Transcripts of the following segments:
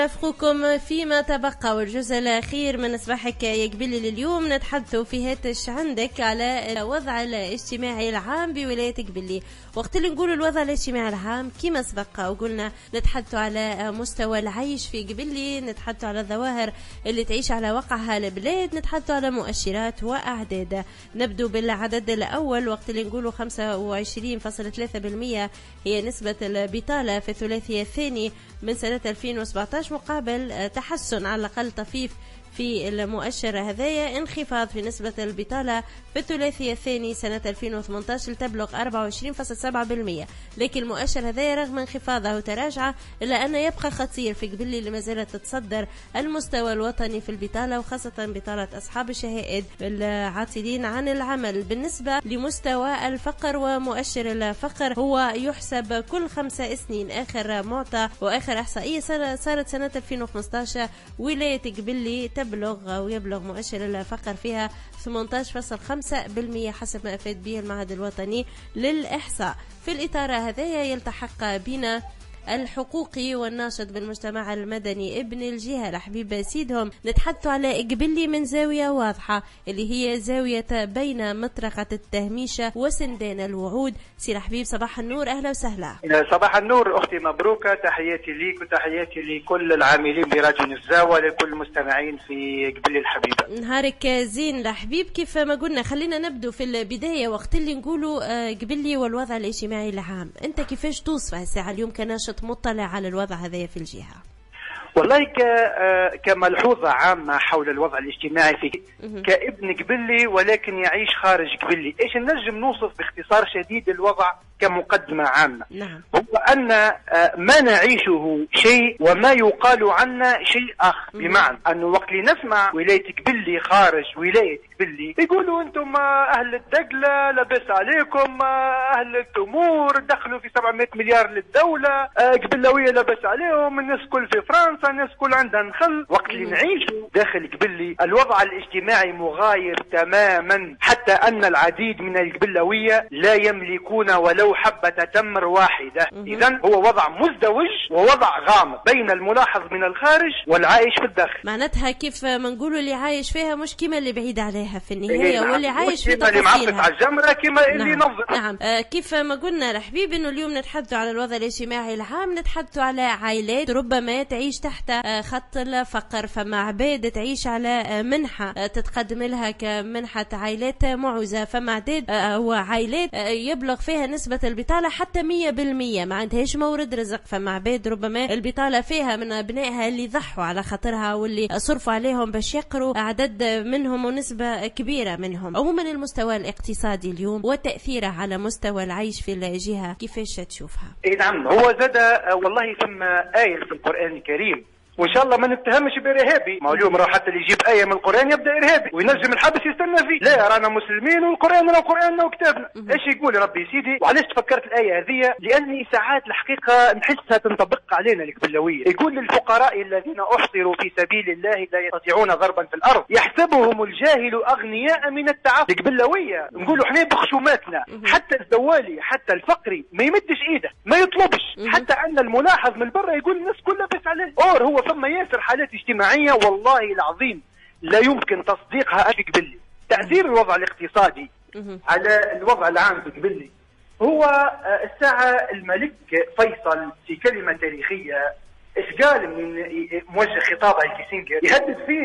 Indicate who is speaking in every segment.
Speaker 1: أفقكم فيما تبقى والجزء الأخير من صباحك يا قبلي لليوم. نتحدث في هاتش عندك على الوضع الاجتماعي العام بولاية قبلي. وقت اللي نقول الوضع الاجتماعي العام كما سبق وقلنا نتحدث على مستوى العيش في قبلي، نتحدث على الظواهر اللي تعيش على وقعها البلاد، نتحدث على مؤشرات وأعداد. نبدو بالعدد الأول وقت اللي نقوله 25.3% هي نسبة البطالة في الثلاثي الثاني من سنة 2017 مقابل تحسن على الأقل طفيف في المؤشر هذايا، انخفاض في نسبة البطالة في الثلاثي الثاني سنة 2018 تبلغ 24.7%. لكن المؤشر هذايا رغم انخفاضه وتراجعه إلا أنه يبقى خطير في قبلي اللي ما زالت تتصدر المستوى الوطني في البطالة، وخاصة بطالة أصحاب الشهائد العاطلين عن العمل. بالنسبة لمستوى الفقر ومؤشر الفقر هو يحسب كل 5 سنين. آخر معطى وآخر إحصائية صارت سنة 2015 ولاية قبلي تبلغ أو يبلغ مؤشر الفقر فيها 18.5% حسب ما أفاد به المعهد الوطني للإحصاء. في الإطار هذا يلتحق بنا الحقوقي والناشط بالمجتمع المدني ابن الجهة الحبيب سيدهم. نتحدث على قبلي من زاوية واضحة اللي هي زاوية بين مطرقة التهميشة وسندان الوعود. سي الحبيب صباح النور، أهلا وسهلا.
Speaker 2: صباح النور أختي، مبروكة، تحياتي ليك وتحياتي لكل العاملين براديو نزاوة ولكل المستمعين في قبلي الحبيبة.
Speaker 1: نهارك زين الحبيب. كيف ما قلنا خلينا نبدو في البداية وقت اللي نقولوا قبلي والوضع الاجتماعي العام. أنت كيفاش توصفه الساعة اليوم كناشط مطلع على الوضع هذا في الجهة؟
Speaker 2: والله كملحوظة عامة حول الوضع الاجتماعي في كابن قبلي ولكن يعيش خارج قبلي، ايش نجم نوصف باختصار شديد الوضع كمقدمة عامة؟
Speaker 1: نعم.
Speaker 2: هو أن ما نعيشه شيء وما يقال عنا شيء آخر. بمعنى أنه وقت اللي نسمع ولاية قبلي خارج ولاية قبلي يقولوا أنتم أهل الدقلة لبس عليكم، أهل التمور دخلوا في 700 مليار للدولة، قبلوية لبس عليهم، الناس كل في فرنسا، الناس كل عندها نخل. وقت اللي نعيشه داخل قبلي الوضع الاجتماعي مغاير تماما، حتى أن العديد من القبلوية لا يملكون ولو حبة تمر واحدة. إذن هو وضع مزدوج ووضع غامض بين الملاحظ من الخارج والعايش في الداخل.
Speaker 1: معناتها كيف ما نقولوا اللي عايش فيها مش كما اللي بعيد عليها في النهاية، واللي عايش في
Speaker 2: تفاصيلها، اللي معفت على الجمرة كما اللي نظر.
Speaker 1: نعم. كيف ما قلنا الحبيب انه اليوم نتحدثوا على الوضع الاجتماعي العام، نتحدثوا على عائلات ربما تعيش تحت خط الفقر، فما عباد تعيش على منحة تتقدم لها كمنحة عائلات معوزة، فما عدد وعائلات يبلغ فيها نسبة البطالة حتى 100%، ما عندهاش مورد رزق. فما عباد ربما البطالة فيها من أبنائها اللي ضحوا على خاطرها واللي صرفوا عليهم باش يقروا، عدد منهم ونسبة كبيرة منهم. عموما المستوى الاقتصادي اليوم وتأثيره على مستوى العيش في الجهة كيفاش تشوفها؟
Speaker 2: نعم، هو زاد والله ثم آية في القرآن الكريم، وان شاء الله ما نتهمش بارهابي. ما اليوم راه حتى اللي يجيب ايه من القران يبدا ارهابي وينجم الحبس يستنى فيه. لا، رانا مسلمين والقران راه قراننا وكتابنا. ايش يقول ربي سيدي؟ وعلاش تفكرت الايه هذه؟ لاني ساعات الحقيقه نحسها تنطبق علينا القبلويه. يقول للفقراء الذين احصروا في سبيل الله لا يستطيعون ضربا في الارض يحسبهم الجاهل اغنياء من التعفف. القبلويه نقولوا احنا بخشوماتنا، حتى الزوالي حتى الفقري ما يمدش ايده، ما يطلبش، حتى ان الملاحظ من برا يقول الناس كلها بس عليه. هو ثم ياسر حالات اجتماعية والله العظيم لا يمكن تصديقها في قبلي. تأثير الوضع الاقتصادي على الوضع العام في قبلي هو الساعة الملك فيصل في كلمة تاريخية ايش قال من موجه خطابه لكيسنجر يهدد فيه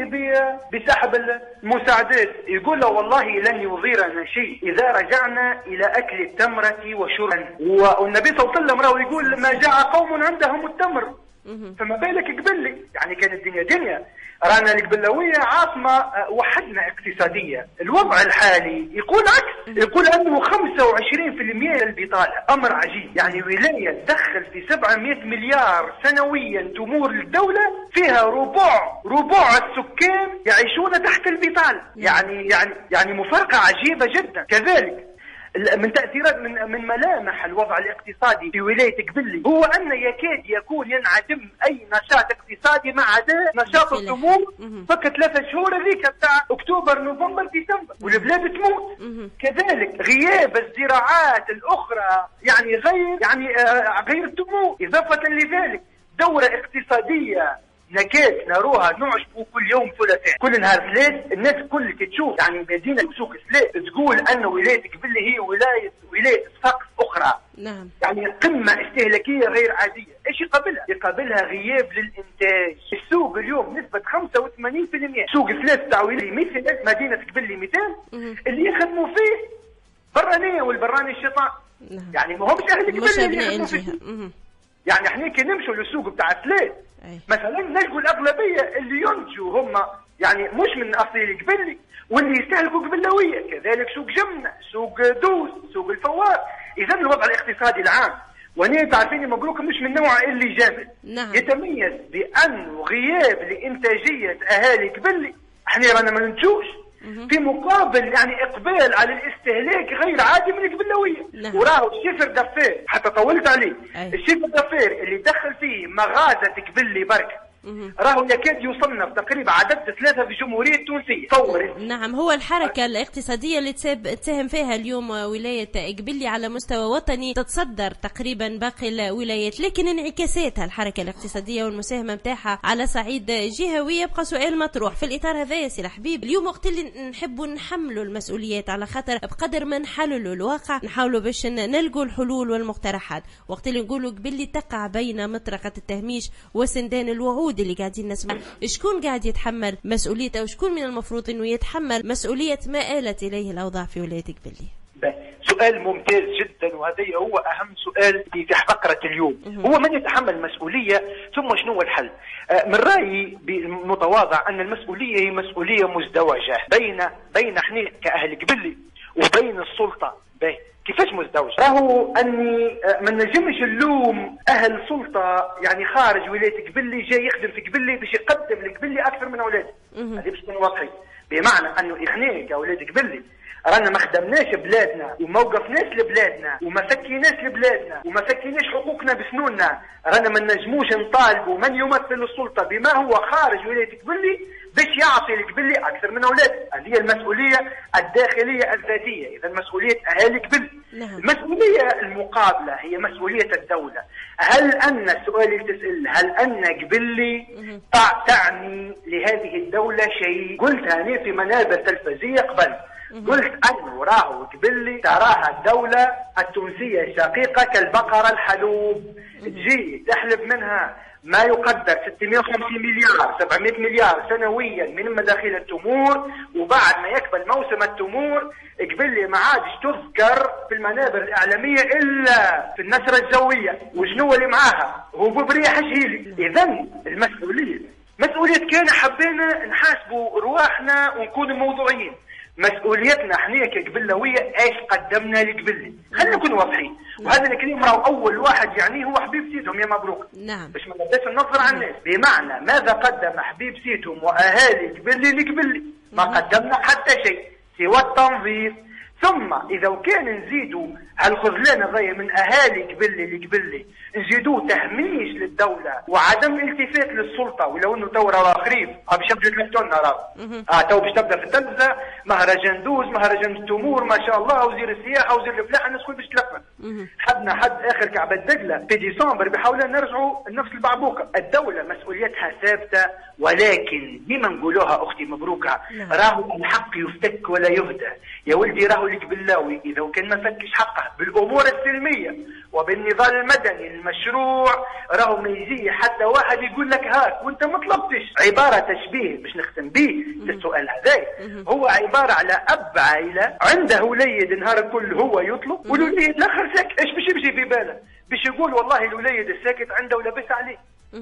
Speaker 2: بسحب المساعدات. يقول له والله لن يضيرنا شيء إذا رجعنا إلى أكل التمرة وشربا. والنبي صلى الله عليه وسلم راه يقول ما جاء قوم عندهم التمر، فما بالك قبلي؟ يعني كانت الدنيا دنيا. رانا القبلوية عاصمة وحدنا اقتصادية. الوضع الحالي يقول عكس، يقول أنه 25% البطالة، أمر عجيب. يعني ولاية تدخل في 700 مليار سنويا تمور للدولة فيها ربع السكان يعيشون تحت البطالة. يعني مفارقة عجيبة جدا. كذلك من تأثيرات من ملامح الوضع الاقتصادي في ولاية قبلي هو أن يكاد يكون ينعدم أي نشاط اقتصادي ما عدا نشاط النمو. فك 3 شهور ذيك بتاع أكتوبر نوفمبر ديسمبر والبلاد تموت. كذلك غياب الزراعات الأخرى يعني غير التنمو. إضافة لذلك دورة اقتصادية نكاد نروها نعجبوا كل يوم ثلاثاء، كل نهار ثلاث الناس الكل كي تشوف يعني مدينه سوق ثلاث تقول ان ولايه قبلي هي ولايه سقف اخرى.
Speaker 1: نعم.
Speaker 2: يعني قمه استهلاكيه غير عاديه، ايش يقابلها غياب للانتاج. السوق اليوم نسبه 85% سوق ثلاث تاع مثل مدينه قبلي مثال اللي يخدموا فيه برانيه والبراني الشيطان.
Speaker 1: نعم.
Speaker 2: يعني ما همش اهل قبلي اللي يخدموا فيه. يعني احنا كي نمشوا للسوق بتاع ثلاث مثلا نلقوا الاغلبيه اللي ينتجوا هم يعني مش من اصيل قبلي واللي يستهلكوا قبلويه. كذلك سوق جمنه، سوق دوس، سوق الفوار. اذا الوضع الاقتصادي العام وانا تعرفيني مبروك مش من النوع اللي جامد.
Speaker 1: نعم.
Speaker 2: يتميز بانه غياب لانتاجيه اهالي قبلي احنا رانا ما ننتجوش، في مقابل يعني اقبال على الاستهلاك غير عادي من القبلويه.
Speaker 1: نعم.
Speaker 2: وراهو الشيفر دافير حتى طولت عليه. الشيفر دافير اللي دخل فيه مغازه قبلي برك راهو يكاد يصنف تقريبا عدد 3 في الجمهوريه التونسيه. تصور.
Speaker 1: نعم. هو الحركه الاقتصاديه اللي تساهم فيها اليوم ولايه قبلي على مستوى وطني تتصدر تقريبا باقي الولايات، لكن انعكاساتها الحركه الاقتصاديه والمساهمه نتاعها على صعيد جهوي يبقى سؤال مطروح. في الاطار هذا يا سي الحبيب اليوم وقت اللي نحبوا نحملوا المسؤوليات على خاطر بقدر ما نحللوا الواقع نحاولوا باش نلقوا الحلول والمقترحات. وقت اللي نقولوا قبلي تقع بين مطرقه التهميش وسندان الوعود اللي قاعدين نسمع، شكون قاعد يتحمل مسؤوليته وشكون من المفروض انه يتحمل مسؤوليه ما آلت اليه الاوضاع في ولايه قبلي؟
Speaker 2: سؤال ممتاز جدا، وهذا هو اهم سؤال في فقره اليوم. هو من يتحمل المسؤوليه ثم شنو الحل؟ من رايي المتواضع ان المسؤوليه هي مسؤوليه مزدوجه بين احنا كاهل قبلي وبين السلطه. كيفاش مزدوج؟ راهو اني ما نجمش نلوم اهل سلطه يعني خارج ولايه قبلي جاي يخدم في قبلي باش يقدم لقبلي اكثر من اولاده. هذه باش تكون واضحين، بمعنى انه احنا كاولاد قبلي رانا ما خدمناش بلادنا وما وقفناش لبلادنا وما سكيناش لبلادنا وما سكيناش حقوقنا بسنوننا. رانا ما نجموش نطالبوا من يمثل السلطه بما هو خارج ولايه قبلي باش يعطي لقبلي اكثر من اولاده. هذه هي المسؤوليه الداخليه الذاتيه، اذا مسؤوليه اهالي قبلي. المسؤوليه المقابله هي مسؤوليه الدوله. هل ان السؤال اللي تسال هل ان قبلي تعني لهذه الدوله شيء؟ قلت انا في منابر تلفزيونيه قبل، قلت انه راهو قبلي تراها الدوله التونسيه الشقيقه كالبقره الحلوب، تجي تحلب منها ما يقدر 650 مليار 700 مليار سنويا من مداخيل التمور، وبعد ما يكمل موسم التمور قبلي ما عادش تذكر في المنابر الاعلاميه الا في النشره الجويه. وشنو اللي معاها؟ هو بريح شهيلي. اذا المسؤوليه مسؤوليه كان حبينا نحاسبوا رواحنا ونكون موضوعيين. مسؤوليتنا احنا كقبلويه ايش قدمنا لقبلي؟ خلينا نكون واضحين. وهذا الكلام راهو اول واحد يعني هو حبيب سيدهم يا مبروك.
Speaker 1: نعم.
Speaker 2: باش ما نبداش ننظر على الناس، بمعنى ماذا قدم حبيب سيدهم واهالي قبلي لقبلي؟ ما قدمنا حتى شيء سوى التنظيف. ثم اذا كان نزيدوا هالخذلان هذايا من اهالي قبلي لقبلي نزيدوه تهميش للدوله وعدم التفات للسلطه، ولو انه تو راه خريف باش يبداو يتلفتونا راه تو باش تبدا في التلفزه مهرجان دوز مهرجان التمور ما شاء الله، وزير السياحه وزير الفلاحه الناس الكل باش تلفت. حدنا حد اخر كعبه دجله في ديسمبر بيحاولوا نرجعوا لنفس البعبوكه. الدوله مسؤوليتها ثابته، ولكن ديما نقولوها اختي مبروكه راهو الحق يفتك ولا يهدى. يا ولدي راهو القبلاوي اذا كان ما فكش حقه بالامور السلميه وبالنظام المدني المشروع راهو ما يجي حتى واحد يقول لك هاك وانت ما طلبتش. عباره تشبيه باش نختم به السؤال هذا، هو عباره على اب عائله عنده وليد نهار الكل هو يطلب والوليد الاخر ساكت. ايش باش يمشي في باله؟ باش يقول والله الوليد الساكت عنده ولبس عليه.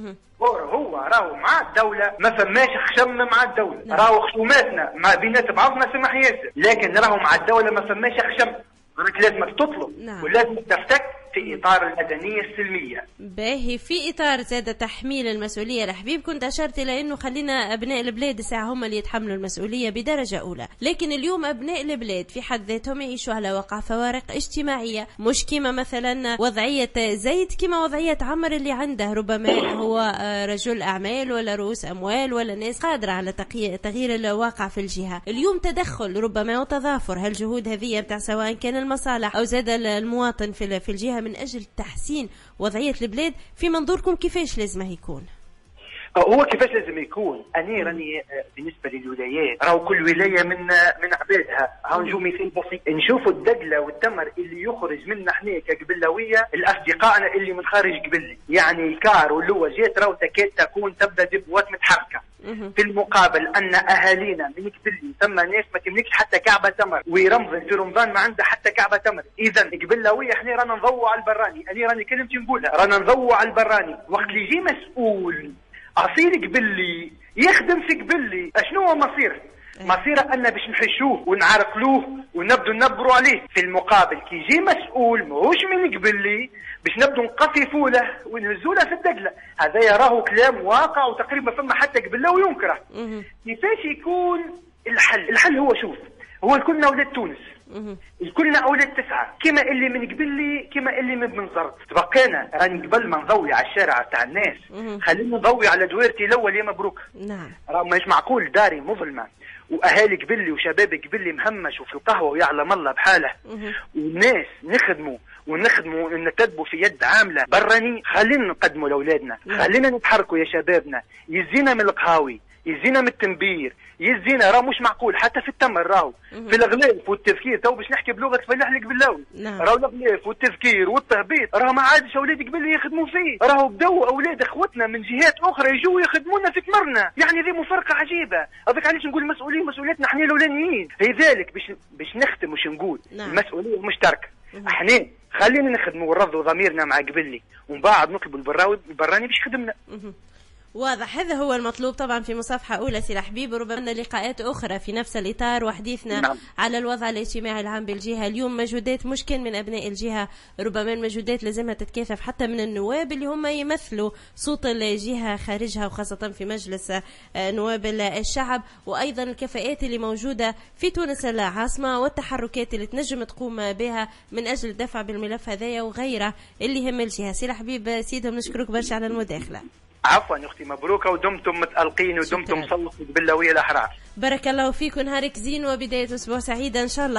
Speaker 2: هو راهو مع الدولة ما فماش خشم مع الدولة. راهو خصوماتنا مع بينات بعضنا سمح ياسر، لكن راهو مع الدولة ما فماش خشم. راك لازمك تطلب ولازم تفتك في إطار المدنية السلمية.
Speaker 1: باهي في إطار زاد تحميل المسؤولية الحبيب كنت أشرت إلى أنه خلينا أبناء البلاد الساعة هم اللي يتحملوا المسؤولية بدرجة أولى، لكن اليوم أبناء البلاد في حد ذاتهم يعيشوا على وقع فوارق اجتماعية مش كما مثلا وضعية زيد كما وضعية عمر اللي عنده ربما هو رجل أعمال ولا رؤوس أموال ولا ناس قادرة على تغيير الواقع في الجهة. اليوم تدخل ربما وتضافر هالجهود هذه بتاع سواء كان المصالح أو زاد المواطن في الجهة من أجل تحسين وضعية البلاد. في منظوركم كيفاش لازم يكون؟
Speaker 2: هو كيفاش لازم يكون؟ أنا راني بالنسبة للولايات راهو كل ولاية من عبادها. ها نجو مثال بسيط، نشوفوا الدقلة والتمر اللي يخرج منا احنا كقبلاوية الأصدقائنا اللي من خارج قبلي، يعني الكار واللوجات راهو تكاد تكون تبدا دبوات متحركة. في المقابل أن أهالينا من قبلي ثم ناس ما تملكش حتى كعبة تمر، ورمضان في رمضان ما عندها حتى كعبة تمر. إذا قبلاوية احنا رانا نضووا على البراني، أنا راني كلمتي نقولها، رانا نضووا على البراني. وقت اللي يجي مسؤول أصيل قبلي يخدم في قبلي، اشنو هو مصيره؟ مصيره أن باش نحشوه ونعرقلوه ونبدو ننبروا عليه. في المقابل كي يجي مسؤول ماهوش من قبلي باش نبدو نقففوا له ونهزوا له في الدقله. هذا يراه كلام واقع وتقريبا فما حتى قبلاوي ينكره. كيفاش يكون الحل؟ الحل هو شوف، هو كلنا اولاد تونس، كلنا اولاد تسعه، كما اللي من قبلي كما اللي من بنزرت. تبقينا راني قبل ما نضوي على الشارع تاع الناس خلينا نضوي على دويرتي الاول يا مبروك.
Speaker 1: نعم
Speaker 2: راه مش معقول داري مظلمه واهالي قبلي وشباب قبلي مهمش وفي القهوه ويعلم الله بحاله، والناس نخدموا ونتدبوا في يد عامله براني. خلينا نقدموا لاولادنا، خلينا نتحركوا يا شبابنا، يزينا من القهاوي، يزينا من التنبير، يزينا. راه مش معقول حتى في التمر راهو في الغلاف والتفكير. تو باش نحكي بلغه فلاح القبلاوي، راهو الغلاف والتفكير والتهبيط راه ما عادش اولاد قبل يخدموا فيه، راهو بداو اولاد اخوتنا من جهات اخرى يجوا يخدمونا في تمرنا. يعني ذي مفارقه عجيبه. هذاك علاش نقول مسؤوليتنا احنا الاولانيين. لذلك باش نختم وش نقول المسؤوليه مشتركه. احنا خلينا نخدموا ونرضوا ضميرنا مع قبلي ومن بعد نطلبوا البراني باش يخدمنا.
Speaker 1: واضح، هذا هو المطلوب طبعا في مصافحة أولى سي الحبيب. وربما لقاءات أخرى في نفس الإطار وحديثنا على الوضع الاجتماعي العام بالجهة. اليوم مجهودات مشكل من أبناء الجهة، ربما المجهودات لازمها تتكاثف حتى من النواب اللي هم يمثلوا صوت الجهة خارجها وخاصة في مجلس نواب الشعب، وأيضا الكفاءات اللي موجودة في تونس العاصمة والتحركات اللي تنجم تقوم بها من أجل الدفع بالملف هذايا وغيره اللي يهم الجهة. سي الحبيب سيدهم نشكرك برشا على المداخلة.
Speaker 2: عفوا اختي مبروكه، ودمتم متألقين ودمتم مصلحين بالبلاويه الاحرار.
Speaker 1: بارك الله فيكم، نهارك زين وبدايه اسبوع سعيده ان شاء الله.